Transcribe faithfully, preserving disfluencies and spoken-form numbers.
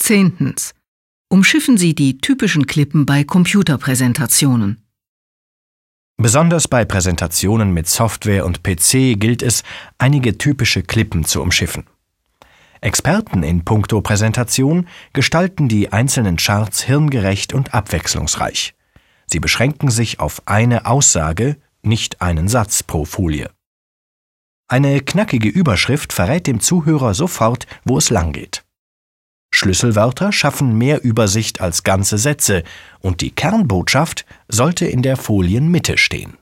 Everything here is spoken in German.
Zehntens. Umschiffen Sie die typischen Klippen bei Computerpräsentationen. Besonders bei Präsentationen mit Software und P C gilt es, einige typische Klippen zu umschiffen. Experten in puncto Präsentation gestalten die einzelnen Charts hirngerecht und abwechslungsreich. Sie beschränken sich auf eine Aussage, nicht einen Satz pro Folie. Eine knackige Überschrift verrät dem Zuhörer sofort, wo es langgeht. Schlüsselwörter schaffen mehr Übersicht als ganze Sätze und die Kernbotschaft sollte in der Folienmitte stehen.